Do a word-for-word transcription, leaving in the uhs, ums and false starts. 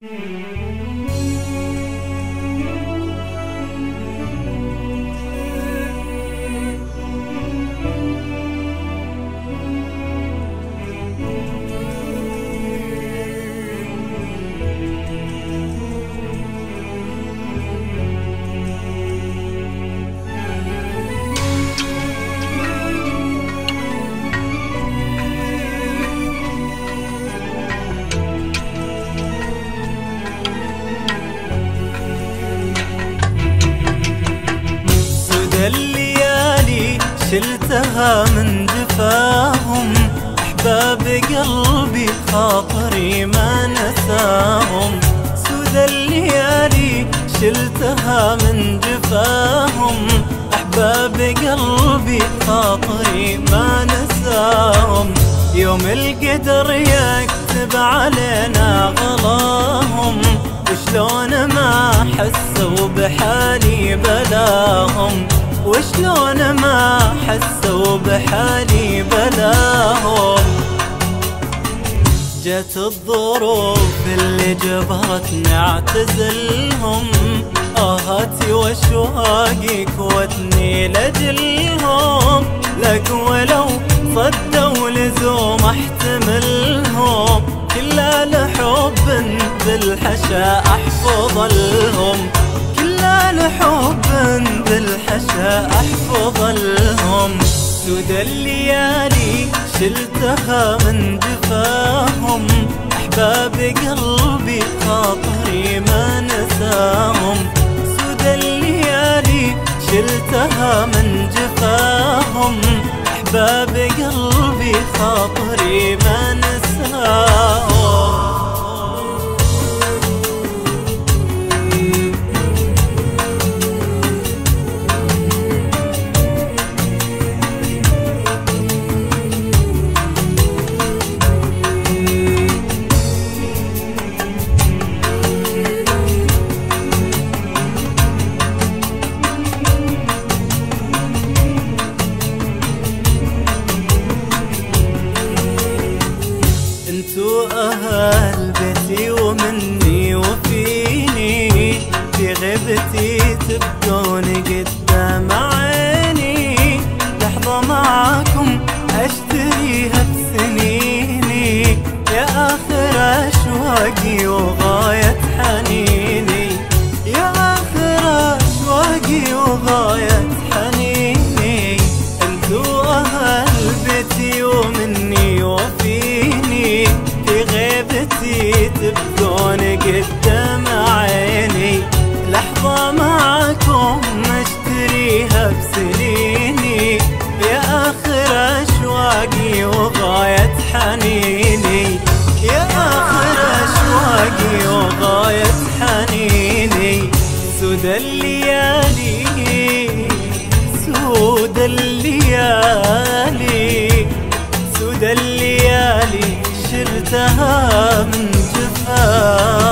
الليالي شلتها من جفاهم، أحباب قلبي خاطري ما نساهم. سود الليالي شلتها من جفاهم، أحباب قلبي خاطري ما نساهم. يوم القدر يكتب علينا غلاهم، وشلون ما حسوا بحالي بلاهم، وشلون ما حسوا بحالي بلاهم. جت الظروف اللي جبرتني اعتزلهم، آهاتي واشواقي كوتني لجلهم. لك ولو صدوا لزوم احتملهم، كلا لحب بالحشا احفظ لهم، كلا لحب بالحشا احفظ لهم. سود الليالي شلتها من جفاهم، احباب قلبي خاطري ما نساهم. سود الليالي شلتها من جفاهم، احباب قلبي خاطري ما نساهم. انتو اهل بيتي ومني وفيني، في غيبتي تبقون قدام عيني. لحظة معاكم اشتريها بسنيني، يا اخر اشواقي وغاية حنيني، يا اخر اشواقي وغاية حنيني. انتو اهل بيتي ومني وفيني، في غيبتي تبقون قدام عيني. لحظة معاكم اشتريها بسنيني، يا آخر أشواقي وغاية حنيني، يا آخر أشواقي وغاية حنيني. سود الليالي سود الليالي سود الليالي شلتها من جفاهم.